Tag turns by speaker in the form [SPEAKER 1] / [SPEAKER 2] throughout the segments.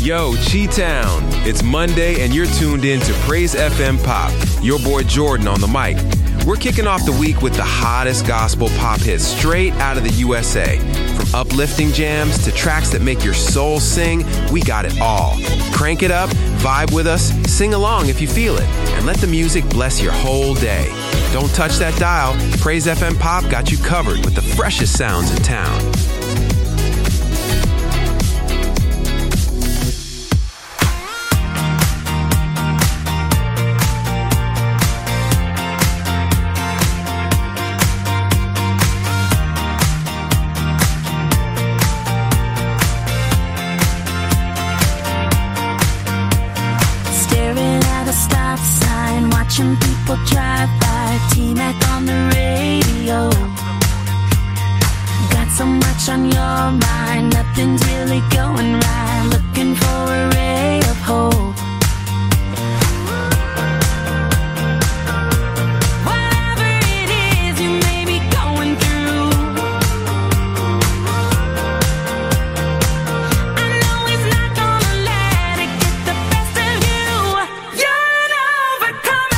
[SPEAKER 1] Yo, Chi-Town. It's Monday and you're tuned in to Praise FM Pop. Your boy Jordan on the mic. We're kicking off the week with the hottest gospel pop hits straight out of the USA. From uplifting jams to tracks that make your soul sing, we got it all. Crank it up, vibe with us, sing along if you feel it, and let the music bless your whole day. Don't touch that dial. Praise FM Pop got you covered with the freshest sounds in town.
[SPEAKER 2] People drive by, T-Mac on the radio. Got so much on your mind, nothing's really going right. Looking for a ray of hope. Whatever it is you may be going through, I know it's not gonna let it get the best of you. You're an overcomer.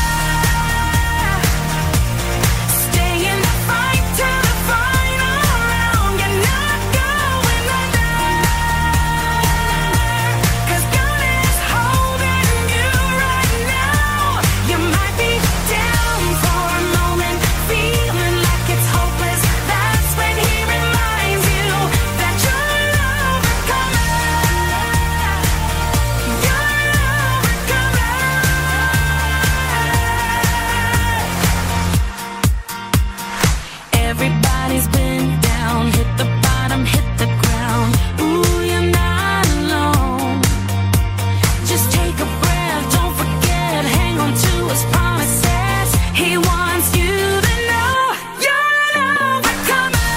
[SPEAKER 2] Everybody's been down, hit the bottom, hit the ground. Ooh, you're not alone. Just take a breath, don't forget, hang on to his promises. He wants you to know you're an overcomer.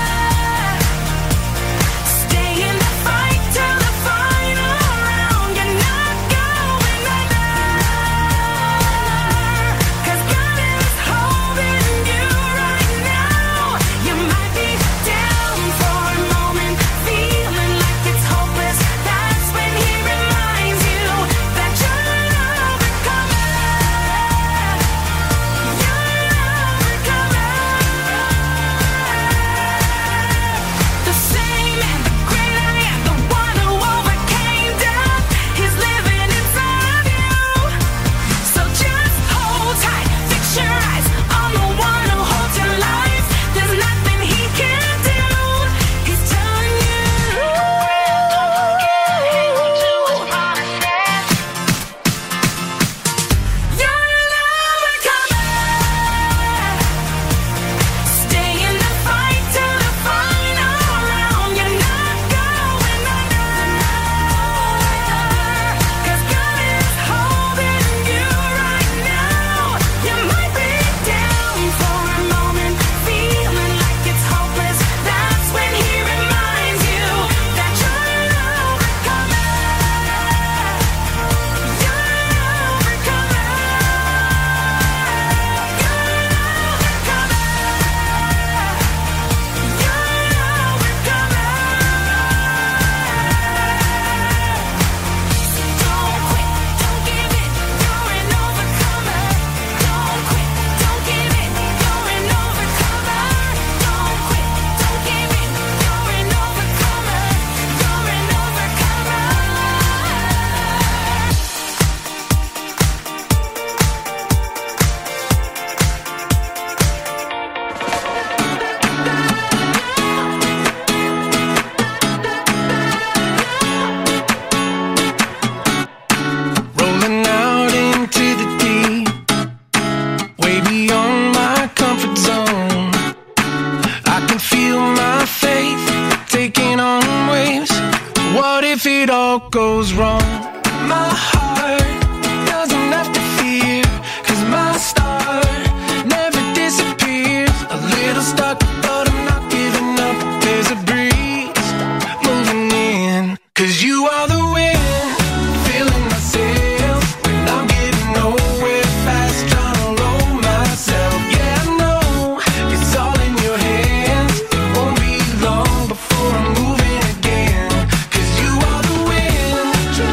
[SPEAKER 2] Stay in the fight till the final round. You're not going under, 'cause God is holding you right now. You might be down for a moment, feeling like it's hopeless. That's when he reminds you that you're an overcomer. You're an overcomer. The same and the great I am, the one who overcame death, he's living inside of you. So just hold tight, fix your eyes on the one who holds your life. There's nothing he can't do. He's telling you, hang on to his promises. You're an overcomer. Stay in the fight till the final round. You're not going under, 'cause God is holding you right now. You might be down for a moment, feeling like it's hopeless. That's when he reminds you that you're an overcomer. You're an overcomer. You're an overcomer. You're an overcomer. Don't quit, don't give in. You're an overcomer. Don't quit, don't give in. You're an overcomer. Don't quit, don't give in. You're an overcomer. You're an overcomer.
[SPEAKER 3] Rolling out into the deep, way beyond my comfort zone. I can feel my faith taking on waves. What if it all goes wrong? My heart doesn't have to fear, 'cause my star never disappears. A little stuck, but I'm not giving up. There's a breeze moving in, 'cause you are the wind, filling my sails when I'm getting nowhere fast, trying to roll myself. Yeah, I know it's all in your hands. It won't be long before I'm moving again, 'cause you are the wind,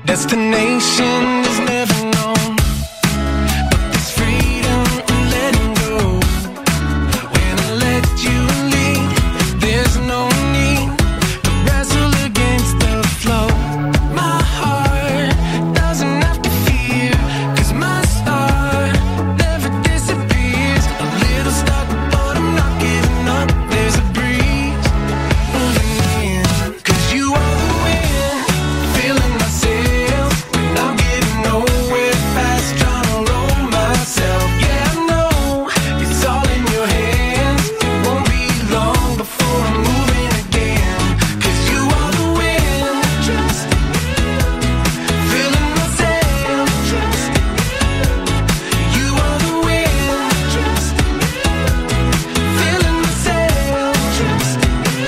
[SPEAKER 3] destination is never known. But this freedom and letting go. When I let you lead, there's no need to wrestle against the flow. My heart doesn't have to fear, 'cause my star never disappears. A little stuck, but I'm not giving up. There's a breeze moving in, 'cause you are the wind, feeling my sails. When I'm getting nowhere fast, trying to roll myself. Yeah, I know it's all in your hands. It won't be long before I'm moving again, 'cause you are the wind, trust feeling my sails. Trust you are the wind, trust feeling my sails. Trust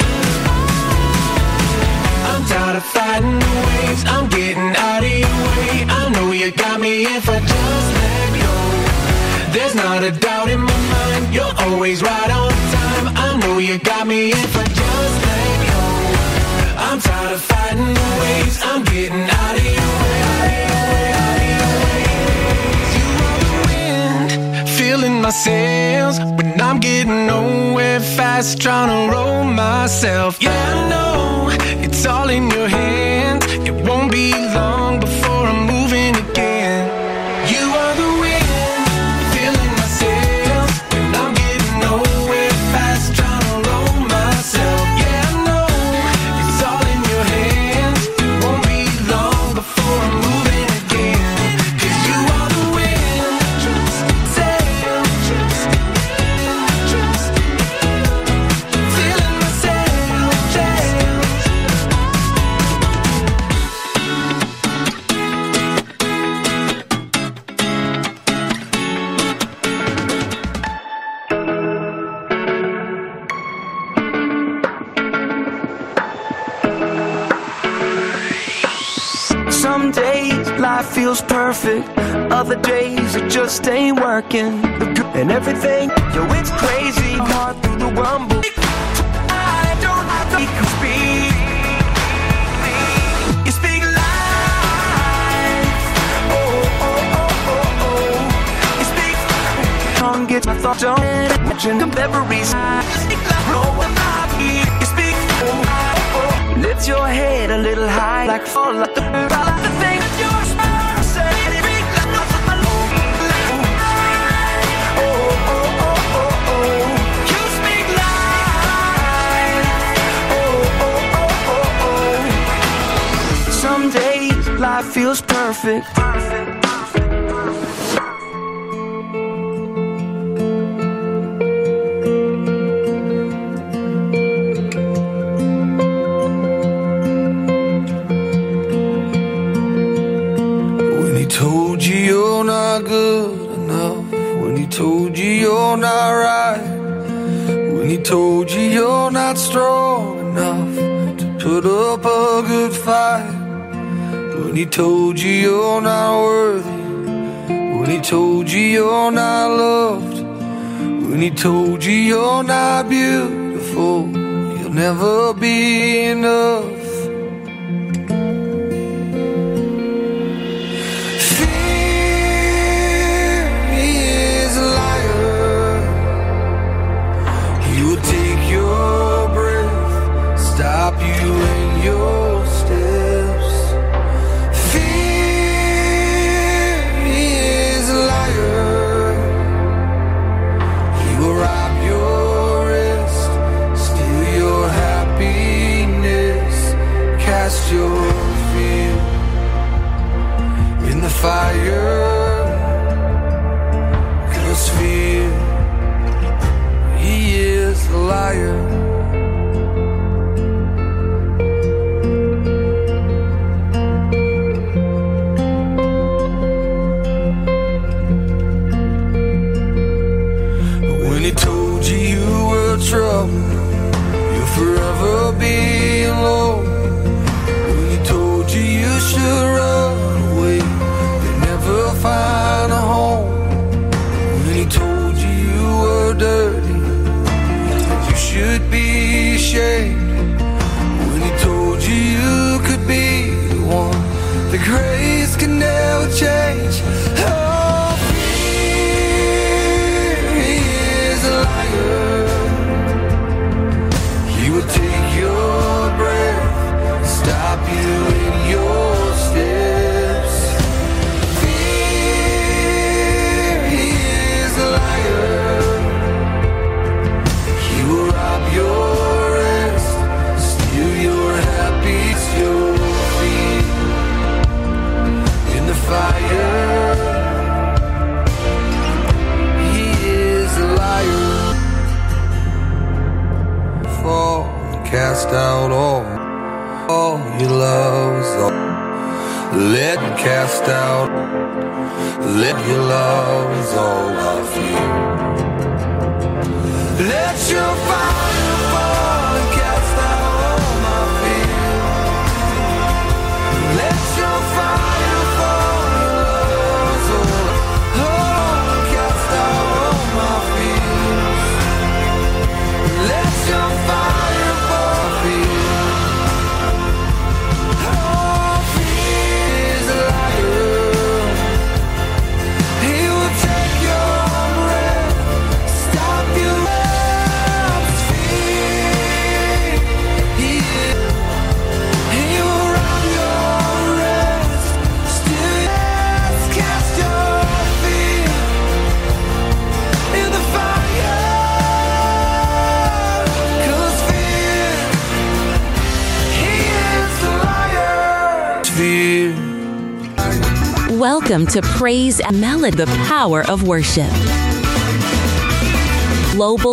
[SPEAKER 3] I'm tired of fighting the waves. I'm getting out of your way. I know you got me if I just let go. There's not a doubt in my mind. You're always right on time. I know you got me if I just let go. I'm tired of fighting the waves. I'm getting out of your way, out of your way, out of your way. You are the wind, feeling my sails. When I'm getting nowhere fast, trying to roll myself. Yeah, I know it's all in your hands. It won't be long before I'm moving again. You are the wind, feeling my sails. When I'm getting nowhere fast, trying to roll myself. Yeah, I know it's all in your hands. It won't be long before I'm moving again. 'Cause you are the wind, trust, sail, trust, feeling my sails, sails.
[SPEAKER 4] Some days life feels perfect, other days it just ain't working. And everything, yo, it's crazy, hard through the rumble. I don't have to speak. You speak life. Oh, oh, oh, oh, oh. You speak. Tongue gets my thoughts on it. Imagine the memories. You speak. Lift your head a little high, like fall like the thing that you're supposed to say. Oh, oh, oh, oh, oh. You speak life. Oh, oh, oh, oh, oh. Some days life feels perfect.
[SPEAKER 3] When he told you you're not good enough, when he told you you're not right, when he told you you're not strong enough to put up a good fight, when he told you you're not worthy, when he told you you're not loved, when he told you you're not beautiful, you'll never be enough. Stop you in your steps. Fear is a liar. He will rob your rest, steal your happiness, cast your fear in the fire. 'Cause fear, he is a liar. Trouble, you'll forever be alone. When he told you you should run away, you never all your love's all. Let cast out. Let your love is all I feel. Let your fire fall and cast out all my fear. Let your fire fall, your love is all. Oh, cast out all my fears. Let your fire fall, fear. Oh, fear is a liar. He will take your breath, stop your fear. He will run your rest, still yes, cast your fear in the fire. 'Cause fear, he is a liar. Fear.
[SPEAKER 5] Welcome to Praise and Melody, the power of worship. Global.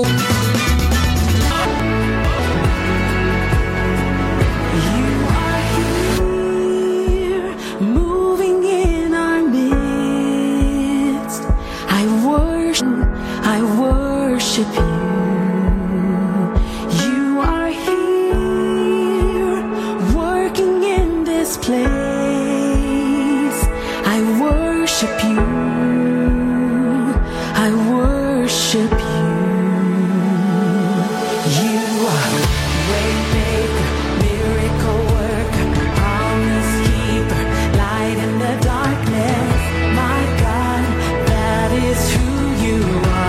[SPEAKER 2] Moving in our midst, I worship you. You are here, working in this place. I worship you. I worship you. You are waymaker, miracle worker, promise keeper, light in the darkness. My God, that is who you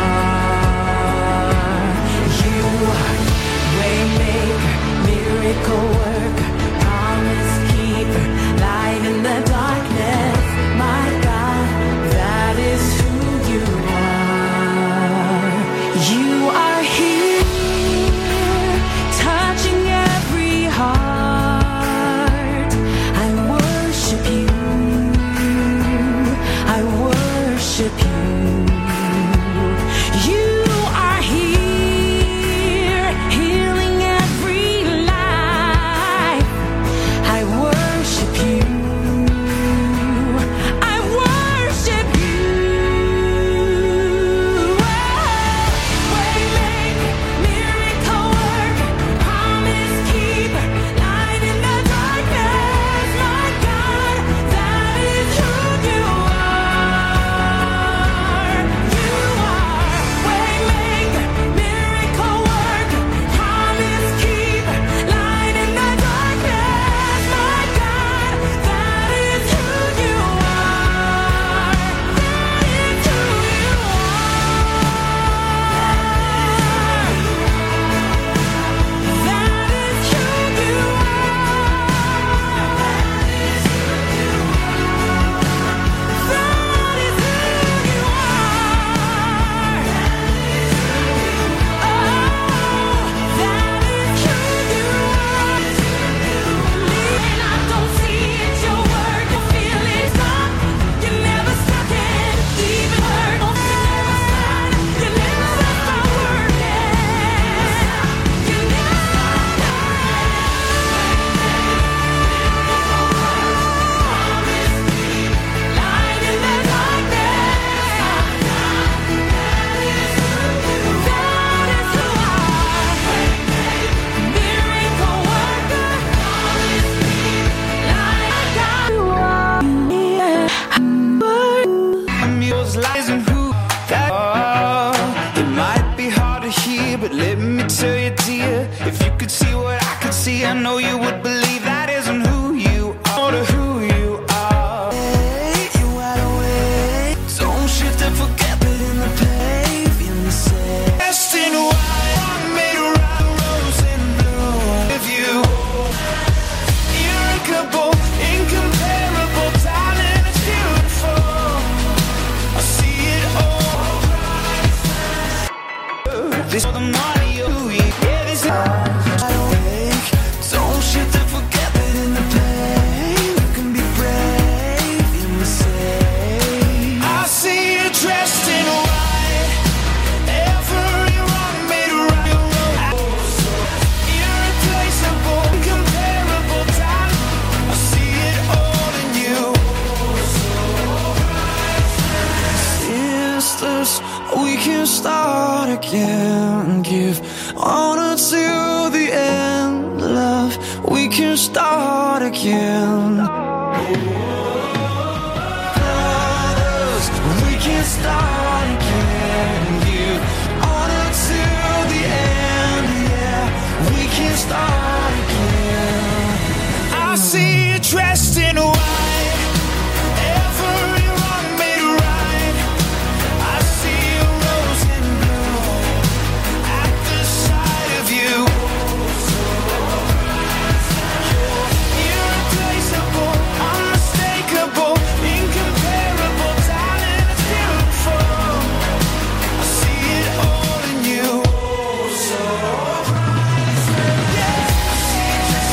[SPEAKER 2] are. You are waymaker, miracle worker, promise keeper, light in the darkness. My God, that is who you are. You are here, touching every heart. I worship you. I worship you. You are here, healing every life. I worship you. I worship you. Waymaker, miracle worker, promise keeper, light in the darkness. My God, that is who you are. You are waymaker, miracle worker, promise keeper, light in the darkness. My God, that is who you are. That is who you
[SPEAKER 3] Those lies and who that are. It might be hard to hear, but let me tell you, dear, if you could see what I could see, I know you would believe that isn't who you are, or who you are. Hey, you wide awake. Don't shift and forget that in the pavement you say, dressed in white, made around rose and blue. If you, irreparable, incomparable, darling, it's beautiful. I see it all. This is the money you, yeah, this is. Don't shift and forget.
[SPEAKER 4] give honor to the end, love. We can start again. Brothers, we can start again. Give honor to the end, yeah. We can start again. I see you dressed in white, everyone made right. I see a rose in blue at the sight of you. Irreplaceable, unmistakable, incomparable, darling, it's beautiful. I see it all in you. So priceless, yeah. I see just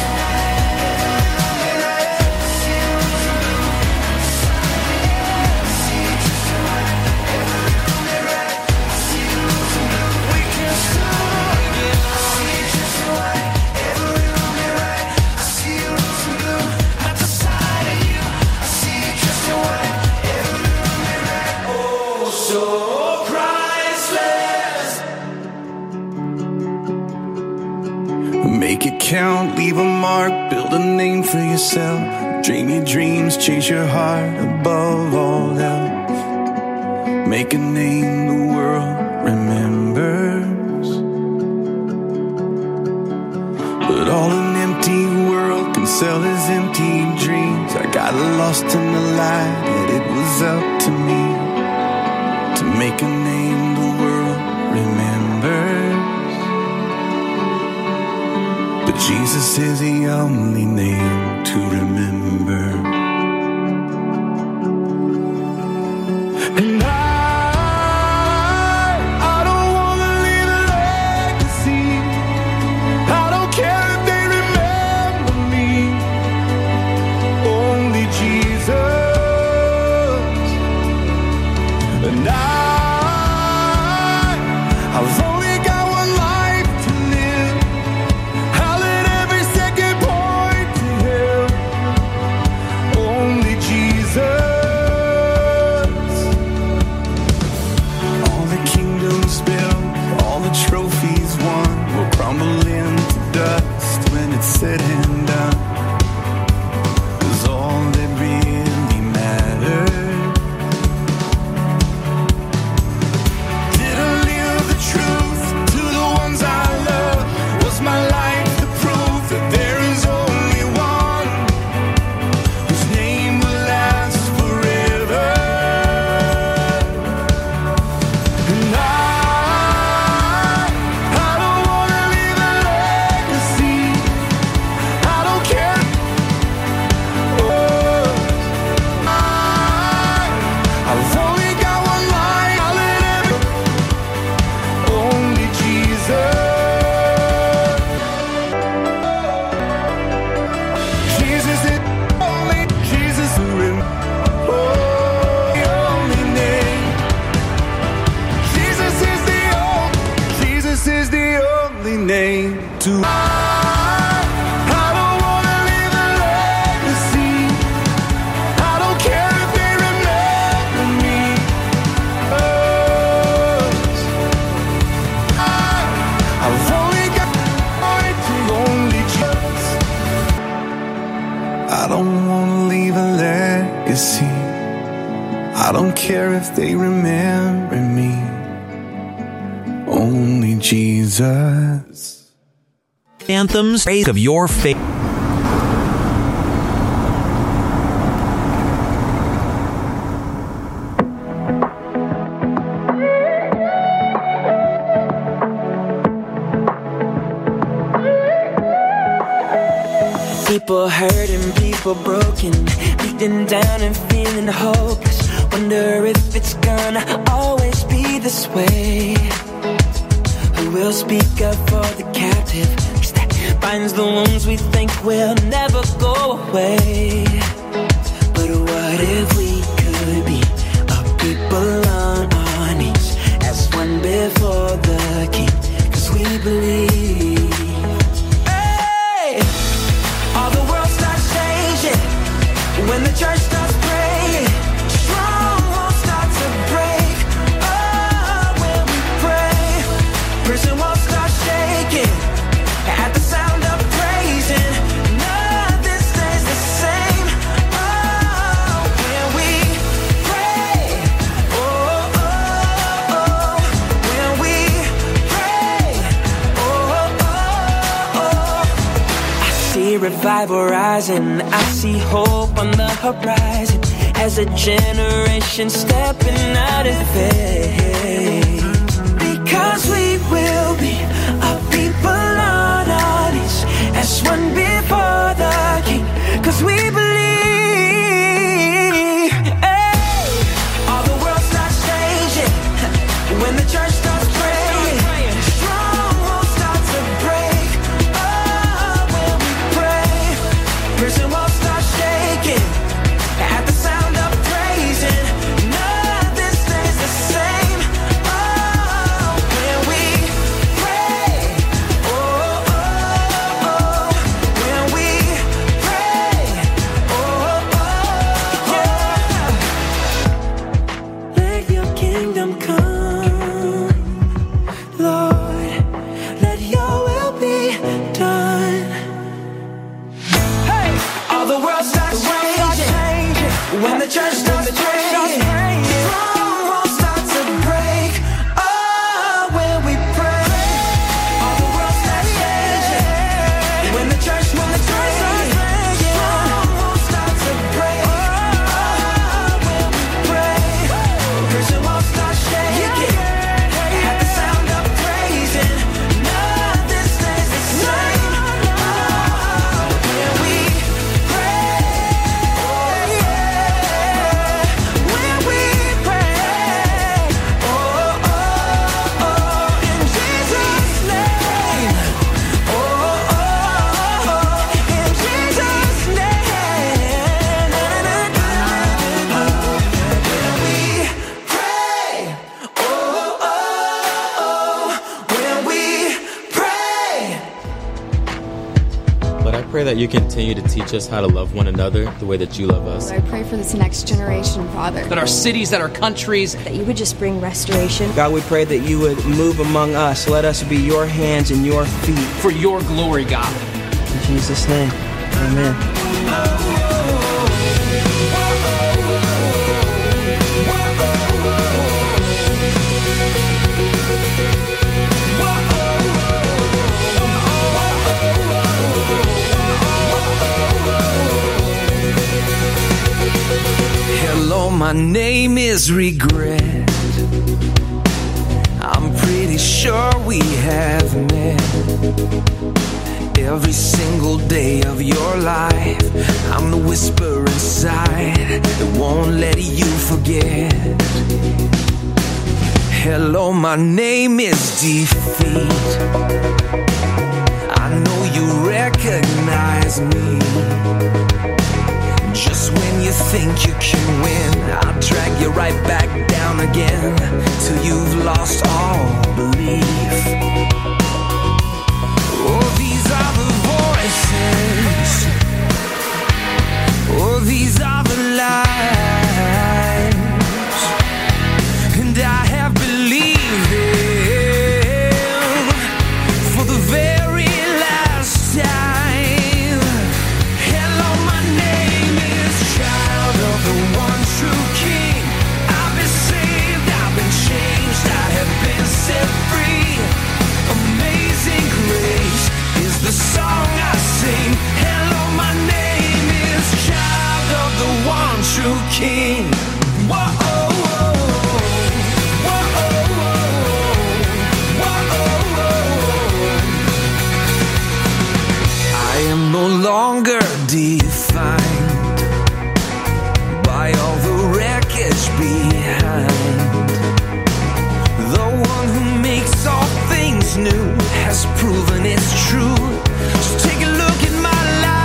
[SPEAKER 4] make it count, leave a mark, build a name for yourself. Dream your dreams, chase your heart above all else. Make a name the world remembers. But all an empty world can sell is empty dreams. I got lost in the light, and it was up to me to make a name the world remembers. But Jesus is the only name to remember. And I don't wanna leave a legacy. I don't care if they remember me. Only Jesus. And I've only got one life to live. I'll let every second point to Him. Only Jesus. All the kingdoms built, all the trophies won, will crumble into dust when it's said and done. 'Cause all that really mattered. Did I live the truth to the ones I love? Was my life the proof that there is only one whose name will last forever? And I don't wanna leave a legacy. I don't care. Oh, I've only got one life. I'll let every only Jesus. Jesus is only Jesus who in the only name. Jesus is the only name to. I don't wanna leave a legacy. I don't care if they remember me. I've only got only Jesus. I don't wanna leave a legacy. I don't care if they remember me. Only Jesus.
[SPEAKER 6] Anthems of your faith.
[SPEAKER 4] People hurting, people broken, beaten down and feeling hopeless. Wonder if it's gonna always be this way. Who will speak up for the captive? 'Cause that binds the wounds we think will never go away. But what if we could be a people on our knees as one before the King? 'Cause we believe. Hey! All the world starts changing when the church starts praying. Strongholds start to break. Oh, when we pray, prison walls start revival rising. I see hope on the horizon as a generation stepping out of faith. Because we will be a people on our knees as one before the King. Cause we believe, hey, all the world starts changing when the church starts praying. Strongholds start to break, oh, when we pray. Prison walls start shaking at the sound of praising. Nothing stays the same, oh, when we pray. Oh, oh, oh, when we pray. Oh, oh, yeah. Let your kingdom come, Lord. Let your will be done. Hey, all the world starts changing when the church starts praying. Strongholds start to break, oh, when we pray. All the world starts changing when the church starts praying. Strongholds start to break, oh, when we pray. Prison walls start shaking at the sound of praising. Nothing stays the same, oh, when we pray. When we pray, oh, oh, oh, in Jesus' name. Oh, oh, oh, in Jesus' name. When we pray, oh, oh, oh, when we pray.
[SPEAKER 7] Lord, I pray that you continue to teach us how to love one another the way that you love us.
[SPEAKER 8] I pray for this next generation, Father.
[SPEAKER 9] That our cities, that our countries,
[SPEAKER 8] That you would just bring restoration.
[SPEAKER 4] God, we pray that you would move among us. Let us be your hands and your feet.
[SPEAKER 9] for your glory, God.
[SPEAKER 4] In Jesus' name, amen. Hello, my name is Regret. I'm pretty sure we have met. Every single day of your life, I'm the whisper inside that won't let you forget. Hello, my name is Defeat. I know you recognize me. Just when you think you can win, I'll drag you right back down again till you've lost all belief. Oh, these are the voices. Oh, these are the lies. And I have believed them for the very last time. Hello, my name is Child of the One True King. I've been saved, I've been changed, I have been set free. Amazing grace is the song I sing. Hello, my name is Child of the One True King. Whoa, whoa, whoa, whoa. I am no longer defined by all the wreckage behind. The one who makes all things new has proven it's true. Just take a look at my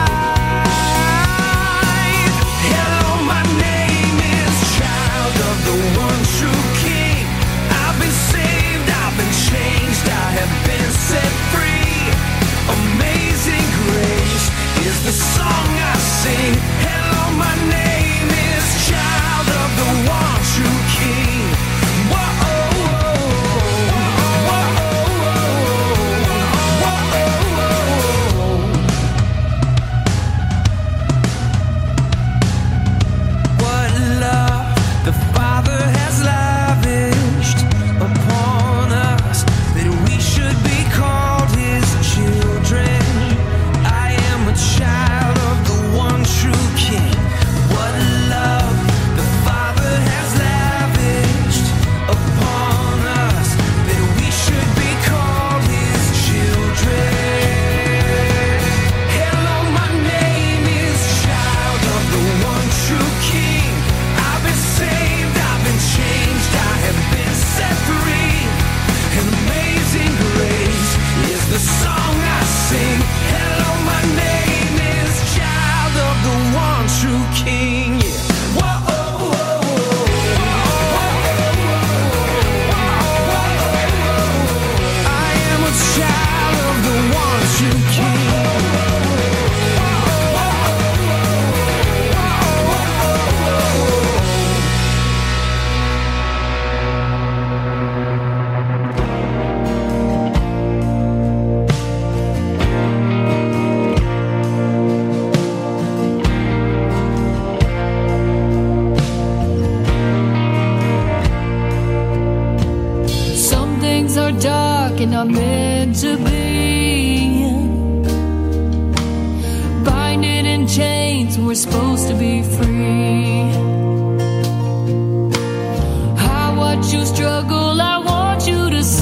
[SPEAKER 4] life. Hello, my name is Child of the One True King. I've been saved, I've been changed, I have been set free. Amazing grace is the song I sing.
[SPEAKER 2] we're supposed to be free. I watch you struggle, I want you to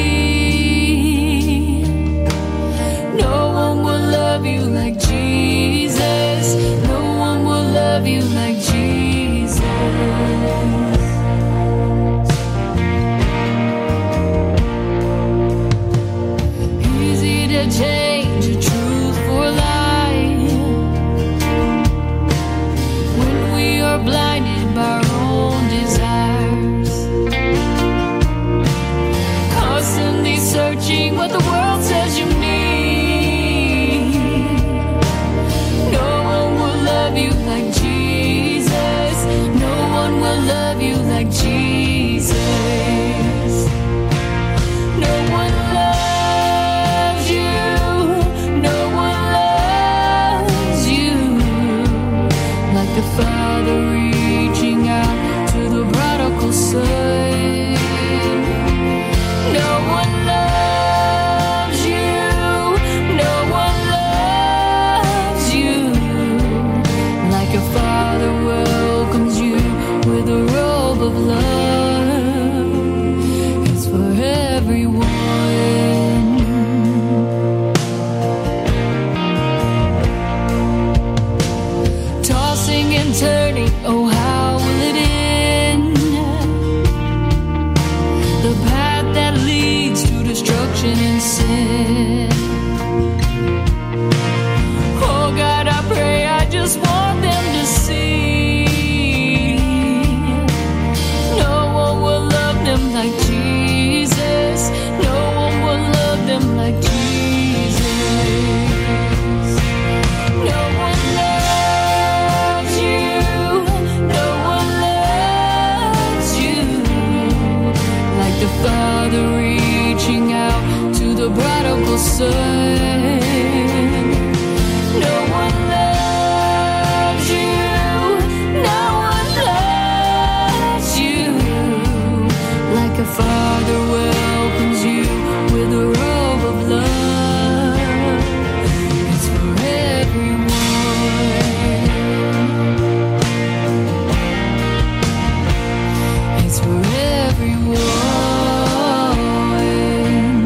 [SPEAKER 2] see. No one will love you like Jesus. No one will love you like Jesus. Easy to change the truth for a lie when we are blinded by our own desires, constantly searching what the world says you need. No one will love you like Jesus. No one will love you like Jesus. No one loves you. No one loves you like the Father reaching out to the prodigal son. No one loves you. No one loves you like a father welcomes you with a robe of love. It's for everyone. Tossing and turning, oh how will it end? The path that leads to destruction and sin. Oh God, I pray, I just want them to see. No one will love them like Jesus. No one will love them like Jesus. No one loves you. No one loves you like the Father reaching out to the prodigal son. No one loves you. No one loves you like a father welcomes you with a robe of love. It's for everyone. It's for everyone.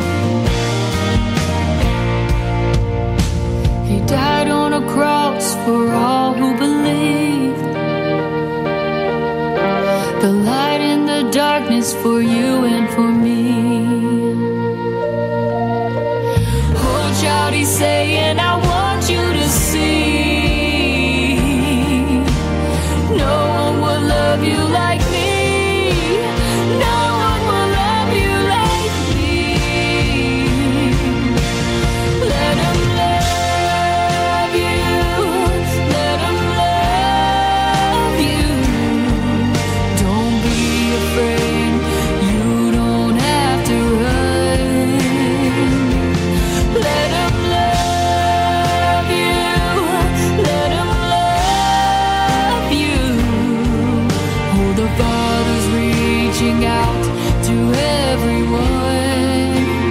[SPEAKER 2] He died on a cross for all who believe. The light in the darkness for you and for me. Oh child, he's saying, I want you to see. No one will love you like me. No one will love you like me. Let him love you. Let him love you. Don't be afraid. You don't have to run. Let him love you. Let him love you. Oh, the Father's reaching out to everyone.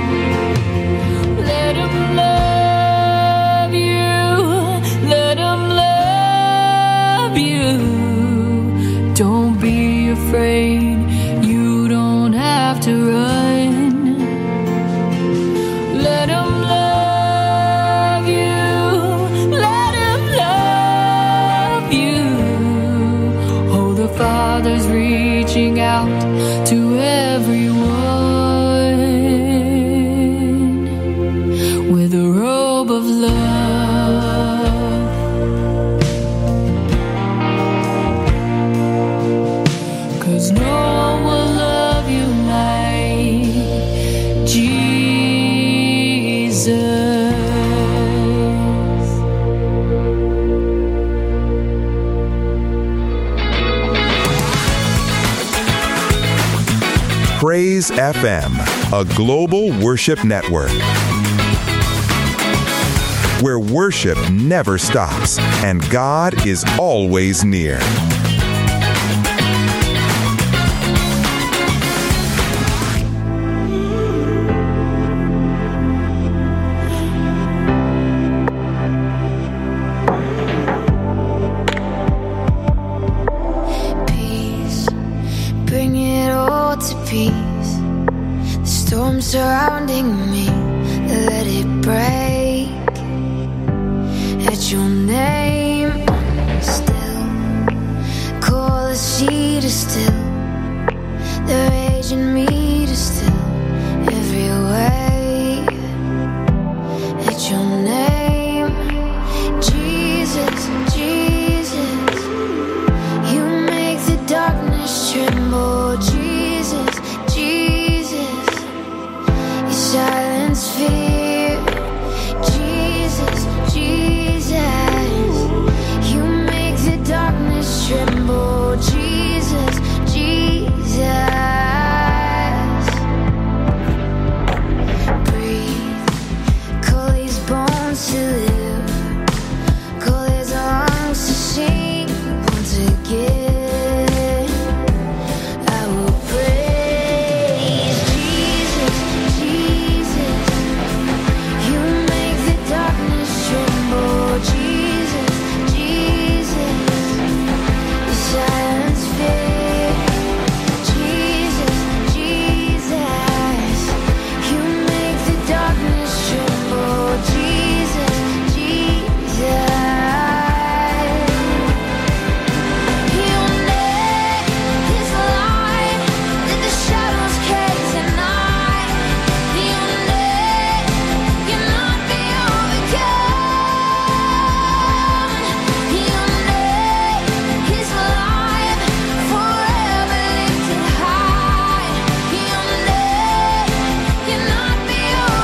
[SPEAKER 2] Let him love you. Let him love you. Don't be afraid. You don't have to run. Let him love you. Let him love you. Oh, the Father's reaching out to everyone with a robe of love. 'Cause no one will love you like Jesus.
[SPEAKER 10] Praise FM, a global worship network where worship never stops and God is always near.
[SPEAKER 2] peace. The storm surrounding me, let it break. At your name, I'm still. Call the sea to still. The rage in me to still. Every wave. At your name, Jesus, Jesus. You make the darkness tremble. Jesus, Jesus. You silence fear. Jesus, Jesus. You make the darkness tremble. Jesus, Jesus. Breathe. Call these bones to live. Call these lungs to sing once again. I will praise Jesus, Jesus. You make the darkness tremble. Jesus, Jesus. You silence fear. Jesus, Jesus. You make the darkness tremble. Jesus, Jesus. Your name is light, let the shadows cast at night. Your name cannot be overcome. Your name is alive, forever lifted high. Your name cannot be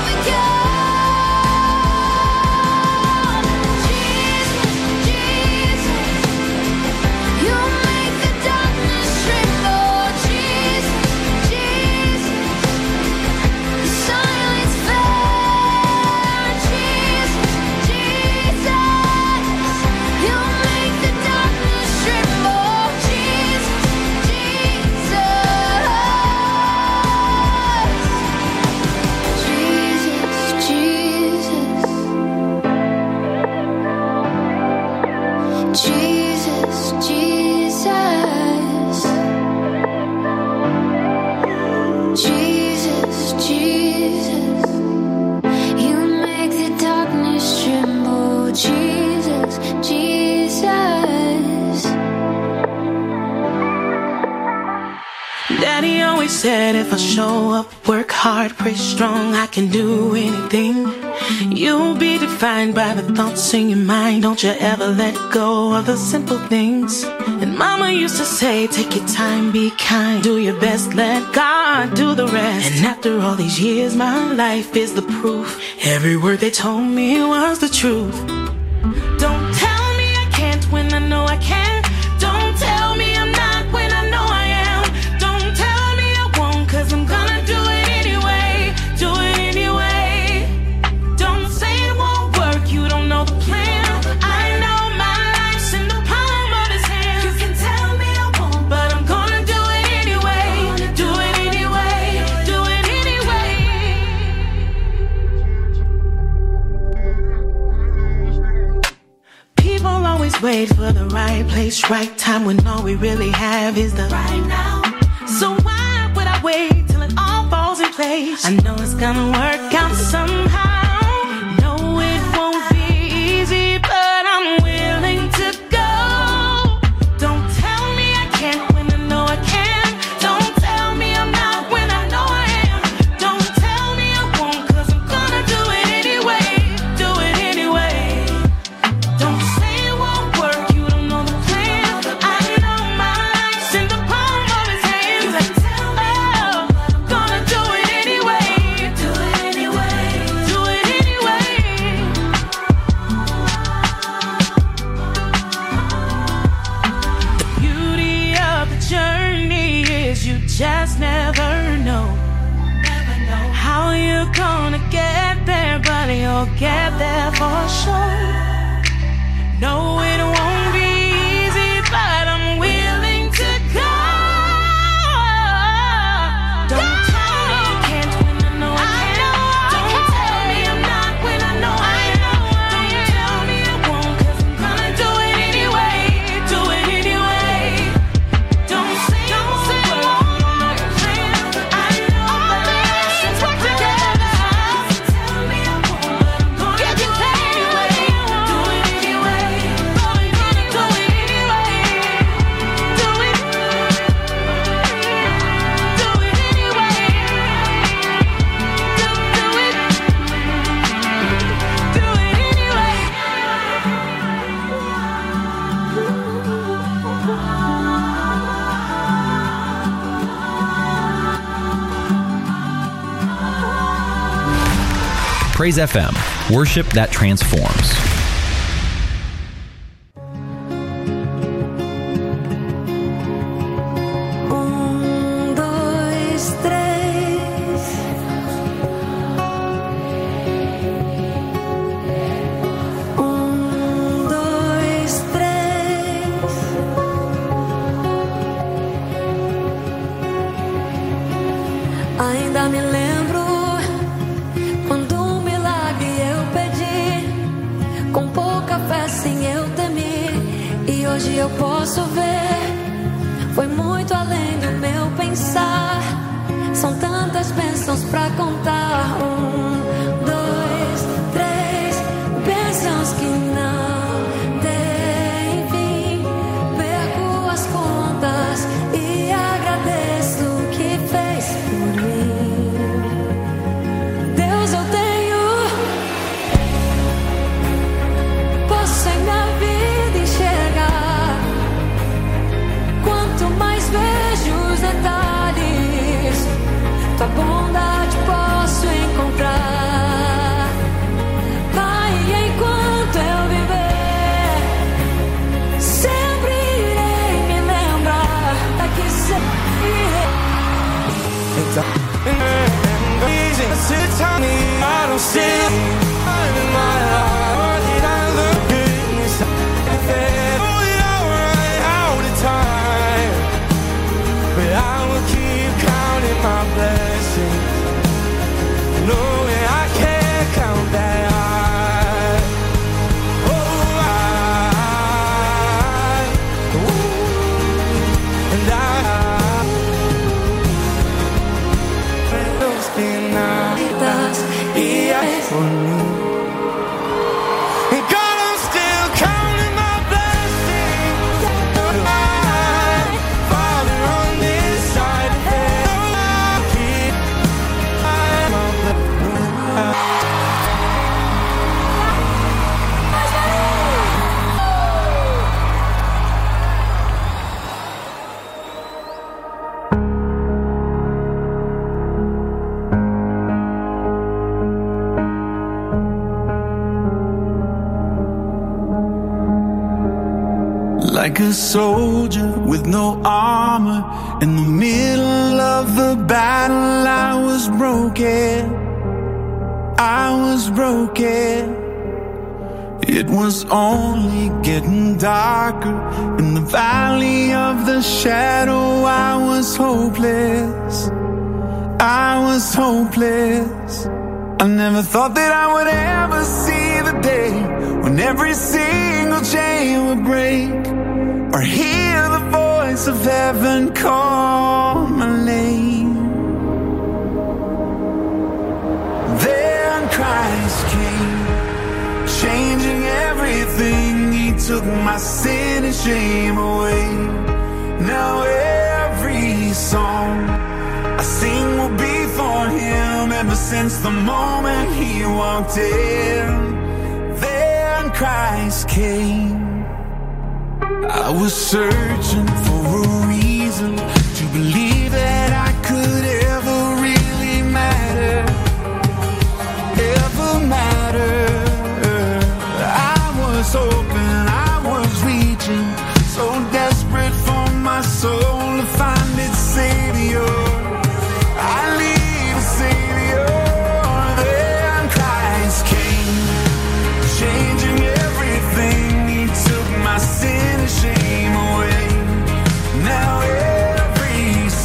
[SPEAKER 2] overcome. Jesus, Jesus. You make the darkness tremble. Jesus, Jesus. The silence fell. Jesus, Jesus. You make the darkness tremble. Jesus, Jesus. Jesus, Jesus. Jesus, Jesus. You make the darkness tremble. Jesus, Jesus.
[SPEAKER 11] Daddy always said if I show up, work hard, pray strong, I can do anything. You'll be defined by the thoughts in your mind. Don't you ever let go of the simple things. And Mama used to say, take your time, be kind, do your best, let God do the rest. And after all these years, my life is the proof. Every word they told me was the truth. Don't tell me I can't when I know I can. Don't tell me I'm not when I know I am. Don't tell me I won't, 'cause I'm gonna do it anyway. Do it anyway. Don't say it won't work, you don't know the plan. I know my life's in the palm of His hand. You can tell me I won't, but I'm gonna do it anyway. Do it anyway. Do it anyway. People always wait for the right place, right time, when all we really have is the right now. So why would I wait till it all falls in place? I know it's gonna work out somehow. No, it won't be easy, but I'm willing to go. Don't tell me I can't when I know I can. Don't tell me I'm not when I know I am. Don't tell me I won't, 'cause I'm gonna do it anyway. Do it anyway. Don't say it won't work, you don't know the plan. I know my life's in the palm of His hands. Oh, gonna do it anyway. Do it anyway. Do it anyway. The beauty of the journey is you just never know how you're gonna get there, but you'll get there for sure. No, it won't be easy, but I'm willing to go. Don't tell me I can't when I know I can. Don't tell me I'm not when I know I am. Don't tell me I won't, 'cause I'm gonna do it anyway. Do it anyway. Don't say it won't work.
[SPEAKER 12] Praise FM, worship that transforms.
[SPEAKER 2] Ainda me lembro quando um milagre eu pedi, com pouca fé sim eu temi, e hoje eu posso ver, foi muito além do meu pensar, são tantas bênçãos pra contar. 1, 2, 3, bênçãos que não têm fim, perco as contas e agradeço o que fez por mim. Deus, eu tenho, posso em minha vida enxergar, quanto mais vejo os detalhes, tua bondade posso encontrar. Pai, enquanto eu viver, sempre irei me lembrar daqui sempre irei. I don't see in my heart. Did I look good inside? Oh, yeah, right out of time. But I will keep counting my blessings, knowing I can't count that high. Oh, and Deus tem nada for me. And God, I'm still counting my blessings. Father, on this side of heaven, I'll keep my
[SPEAKER 13] like a soldier with no armor, in the middle of the battle I was broken. I was broken. It was only getting darker in the valley of the shadow. I was hopeless. I was hopeless. I never thought that I would ever see the day when every single chain would break, or hear the voice of heaven call my name. Then Christ came, changing everything. He took my sin and shame away. Now every song I sing will be for Him, ever since the moment He walked in. Then Christ came. I was searching for a reason to believe that I could ever really matter, ever matter. I was hoping, I was reaching, so desperate for my soul to find its Savior. I need a Savior. Then Christ came, changing everything. He took my sin and shame away. Now every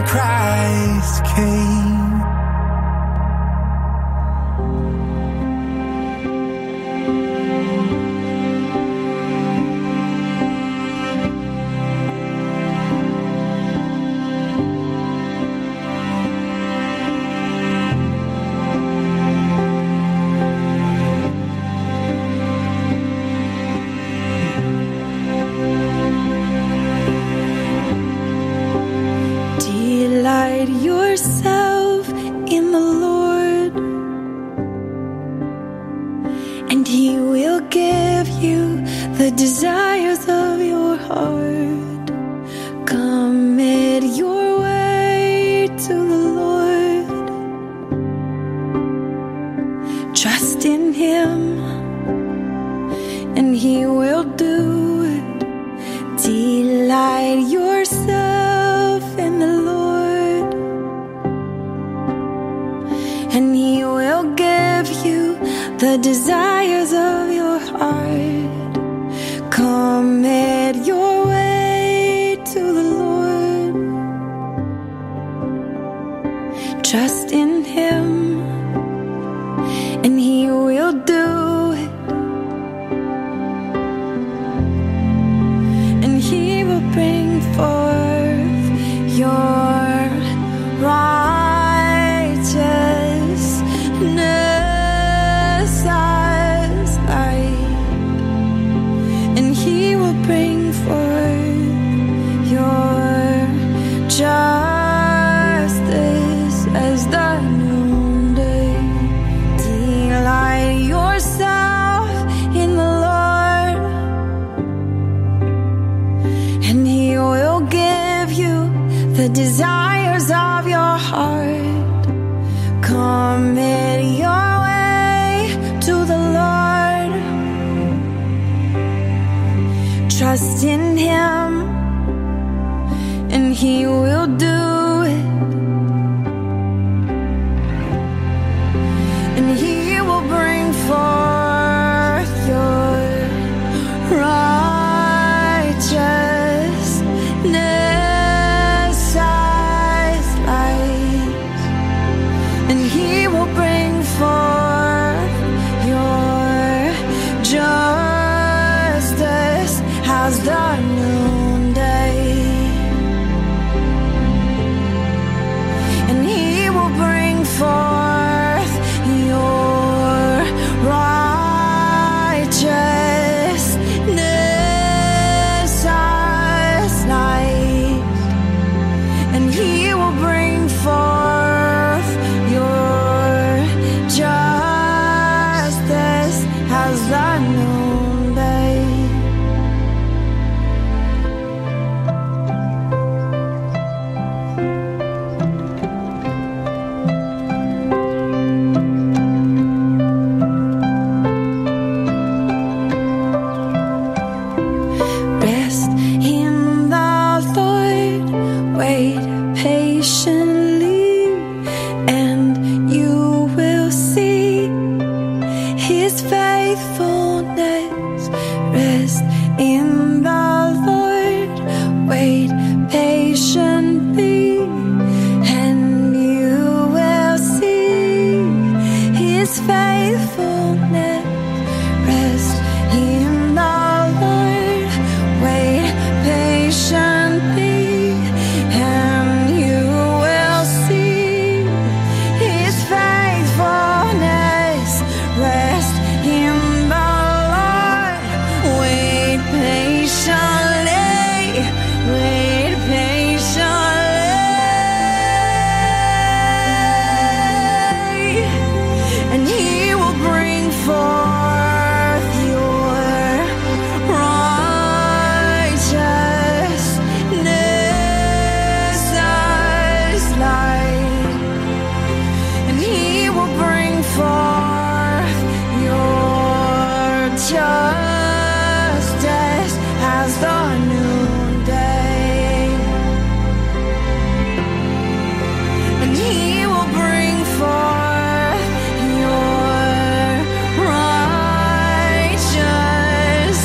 [SPEAKER 13] Christ came.
[SPEAKER 2] Delight yourself in the Lord, and He will give you the desires of your heart. Commit your way to the Lord. Trust in Him, and He will do it. Delight yourself in the Lord, and He will give you the desires of your heart. Commit your way to the Lord. Trust in Him, and He will do it. And He will bring forth your righteousness as light, and He will bring forth your justice as the noonday. Delight yourself in the Lord, and He will give you the desires of your heart. Commit your way to the Lord. Trust in Him, and He will do it. And He will bring forth your righteousness as light, and He will bring forth your justice as the noonday. And He will bring forth your righteousness as light, and He will bring forth your justice as the noonday. Rest in the Lord, wait patiently, and you will see His faithfulness. Rest in the Lord, wait patiently, and you will see His faithfulness. Rest in the Lord, wait patiently, and you will see His faithfulness. Rest in the Lord, wait patiently, wait patiently, and He will bring forth your righteousness as light, and He will bring forth your justice as the noonday. And He will bring forth your righteousness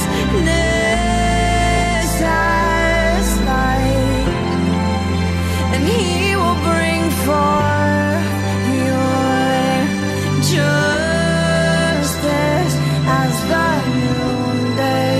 [SPEAKER 2] as light, and He will for your justice as the noonday.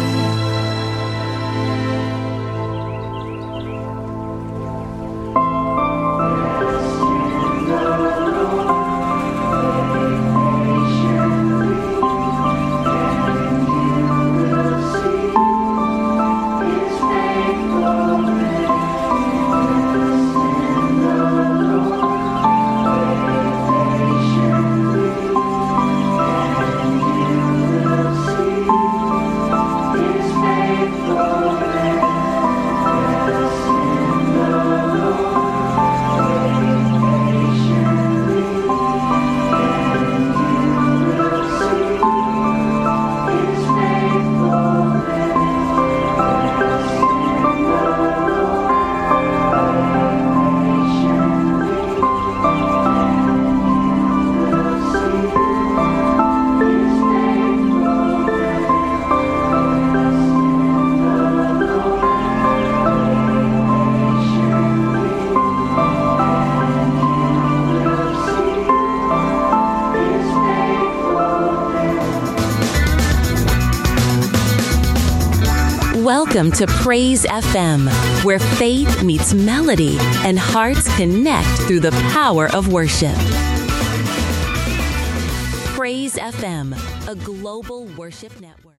[SPEAKER 5] Welcome to Praise FM, where faith meets melody and hearts connect through the power of worship. Praise FM, a global worship network.